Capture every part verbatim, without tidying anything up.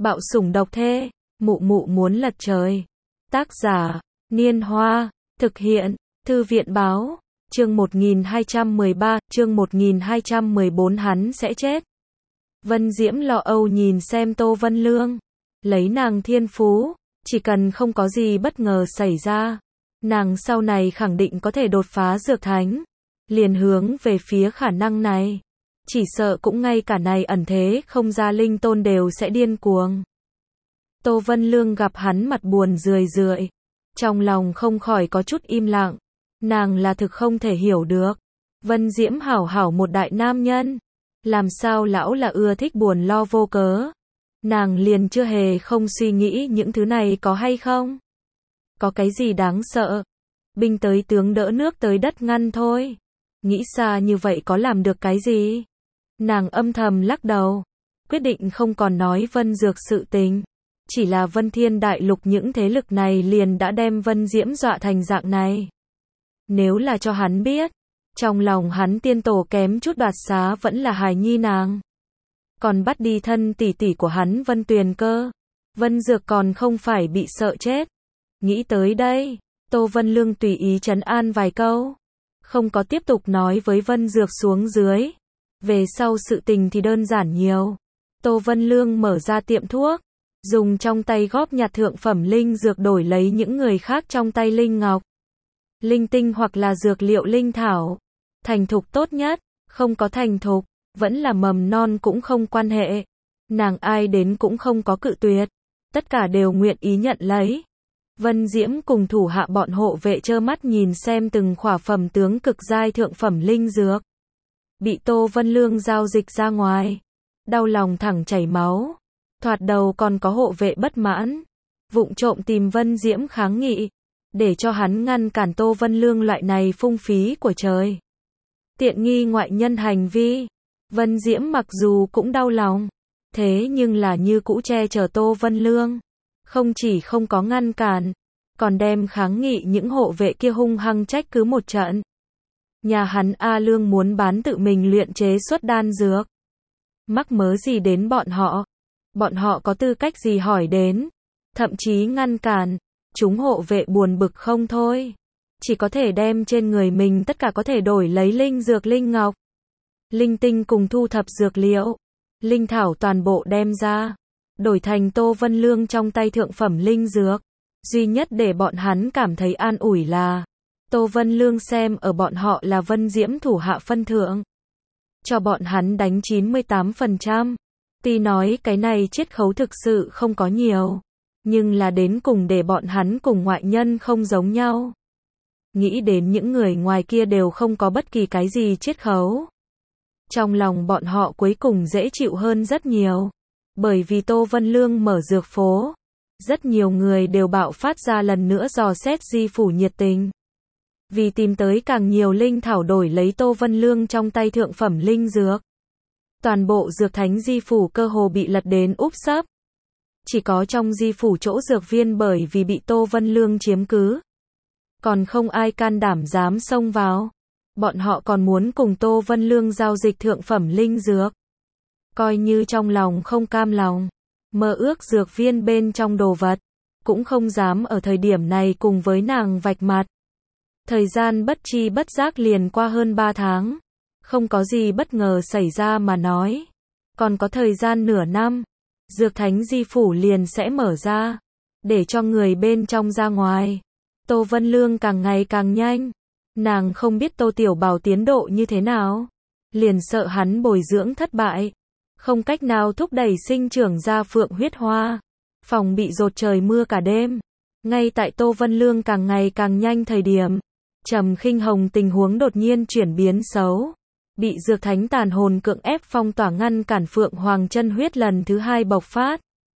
Bạo sủng độc thê, mụ mụ muốn lật trời. Tác giả, Niên Hoa, thực hiện, Thư viện Báo, chương một nghìn hai trăm mười ba, chương một nghìn hai trăm mười bốn hắn sẽ chết. Vân Diễm lo âu nhìn xem Tô Vân Lương, lấy nàng thiên phú, chỉ cần không có gì bất ngờ xảy ra, nàng sau này khẳng định có thể đột phá dược thánh, liền hướng về phía khả năng này. Chỉ sợ cũng ngay cả này ẩn thế không ra linh tôn đều sẽ điên cuồng. Tô Vân Lương gặp hắn mặt buồn rười rượi, trong lòng không khỏi có chút im lặng, nàng là thực không thể hiểu được. Vân Diễm hảo hảo một đại nam nhân, làm sao lão là ưa thích buồn lo vô cớ. Nàng liền chưa hề không suy nghĩ những thứ này có hay không. Có cái gì đáng sợ? Binh tới tướng đỡ nước tới đất ngăn thôi. Nghĩ xa như vậy có làm được cái gì? Nàng âm thầm lắc đầu, quyết định không còn nói Vân Dược sự tình. Chỉ là Vân Thiên Đại Lục những thế lực này liền đã đem Vân Diễm dọa thành dạng này. Nếu là cho hắn biết, trong lòng hắn tiên tổ kém chút đoạt xá vẫn là hài nhi nàng. Còn bắt đi thân tỷ tỷ của hắn Vân Tuyền cơ. Vân Dược còn không phải bị sợ chết. Nghĩ tới đây, Tô Vân Lương tùy ý trấn an vài câu. Không có tiếp tục nói với Vân Dược xuống dưới. Về sau sự tình thì đơn giản nhiều. Tô Vân Lương mở ra tiệm thuốc, dùng trong tay góp nhặt thượng phẩm linh dược đổi lấy những người khác trong tay linh ngọc, linh tinh hoặc là dược liệu linh thảo. Thành thục tốt nhất, không có thành thục, vẫn là mầm non cũng không quan hệ. Nàng ai đến cũng không có cự tuyệt, tất cả đều nguyện ý nhận lấy. Vân Diễm cùng thủ hạ bọn hộ vệ trơ mắt nhìn xem từng khỏa phẩm tướng cực giai thượng phẩm linh dược bị Tô Vân Lương giao dịch ra ngoài, đau lòng thẳng chảy máu. Thoạt đầu còn có hộ vệ bất mãn, vụng trộm tìm Vân Diễm kháng nghị, để cho hắn ngăn cản Tô Vân Lương loại này phung phí của trời. Tiện nghi ngoại nhân hành vi. Vân Diễm mặc dù cũng đau lòng, thế nhưng là như cũ che chở Tô Vân Lương. Không chỉ không có ngăn cản, còn đem kháng nghị những hộ vệ kia hung hăng trách cứ một trận. Nhà hắn A Lương muốn bán tự mình luyện chế xuất đan dược. Mắc mớ gì đến bọn họ? Bọn họ có tư cách gì hỏi đến? Thậm chí ngăn cản, chúng hộ vệ buồn bực không thôi. Chỉ có thể đem trên người mình tất cả có thể đổi lấy linh dược linh ngọc, linh tinh cùng thu thập dược liệu, linh thảo toàn bộ đem ra, đổi thành Tô Vân Lương trong tay thượng phẩm linh dược. Duy nhất để bọn hắn cảm thấy an ủi là Tô Vân Lương xem ở bọn họ là Vân Diễm thủ hạ phân thượng, cho bọn hắn đánh chín mươi tám phần trăm. Tuy nói cái này chiết khấu thực sự không có nhiều, nhưng là đến cùng để bọn hắn cùng ngoại nhân không giống nhau. Nghĩ đến những người ngoài kia đều không có bất kỳ cái gì chiết khấu, trong lòng bọn họ cuối cùng dễ chịu hơn rất nhiều. Bởi vì Tô Vân Lương mở dược phố, rất nhiều người đều bạo phát ra lần nữa dò xét Di phủ nhiệt tình. Vì tìm tới càng nhiều linh thảo đổi lấy Tô Vân Lương trong tay thượng phẩm linh dược. Toàn bộ dược thánh Di phủ cơ hồ bị lật đến úp sấp. Chỉ có trong Di phủ chỗ dược viên bởi vì bị Tô Vân Lương chiếm cứ, còn không ai can đảm dám xông vào. Bọn họ còn muốn cùng Tô Vân Lương giao dịch thượng phẩm linh dược. Coi như trong lòng không cam lòng, mơ ước dược viên bên trong đồ vật, cũng không dám ở thời điểm này cùng với nàng vạch mặt. Thời gian bất chi bất giác liền qua hơn ba tháng. Không có gì bất ngờ xảy ra mà nói. Còn có thời gian nửa năm, dược thánh Di phủ liền sẽ mở ra, để cho người bên trong ra ngoài. Tô Vân Lương càng ngày càng nhanh. Nàng không biết Tô Tiểu Bảo tiến độ như thế nào, liền sợ hắn bồi dưỡng thất bại, không cách nào thúc đẩy sinh trưởng ra phượng huyết hoa, phòng bị dột trời mưa cả đêm. Ngay tại Tô Vân Lương càng ngày càng nhanh thời điểm, Trầm Khinh Hồng tình huống đột nhiên chuyển biến xấu, bị dược thánh tàn hồn cưỡng ép phong tỏa ngăn cản phượng hoàng chân huyết lần thứ hai bộc phát.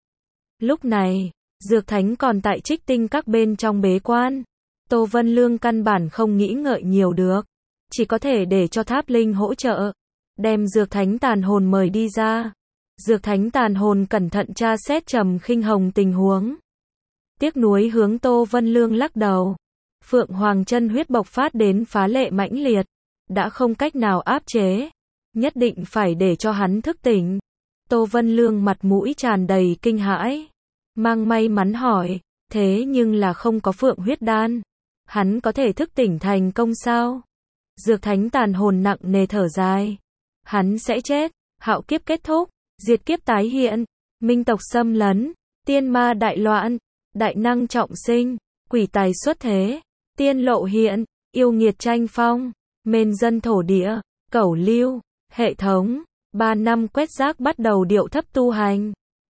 Lúc này, dược thánh còn tại Trích Tinh các bên trong bế quan. Tô Vân Lương căn bản không nghĩ ngợi nhiều được, chỉ có thể để cho Tháp Linh hỗ trợ, đem dược thánh tàn hồn mời đi ra. Dược thánh tàn hồn cẩn thận tra xét Trầm Khinh Hồng tình huống, tiếc nuối hướng Tô Vân Lương lắc đầu. Phượng hoàng chân huyết bộc phát đến phá lệ mãnh liệt, đã không cách nào áp chế, nhất định phải để cho hắn thức tỉnh. Tô Vân Lương mặt mũi tràn đầy kinh hãi. Mang may mắn hỏi, thế nhưng là không có phượng huyết đan. Hắn có thể thức tỉnh thành công sao? Dược thánh tàn hồn nặng nề thở dài. Hắn sẽ chết, hạo kiếp kết thúc, diệt kiếp tái hiện, minh tộc xâm lấn, tiên ma đại loạn, đại năng trọng sinh, quỷ tài xuất thế, tiên lộ hiện, yêu nghiệt tranh phong, mên dân thổ địa, cẩu lưu, hệ thống, ba năm quét rác bắt đầu điệu thấp tu hành.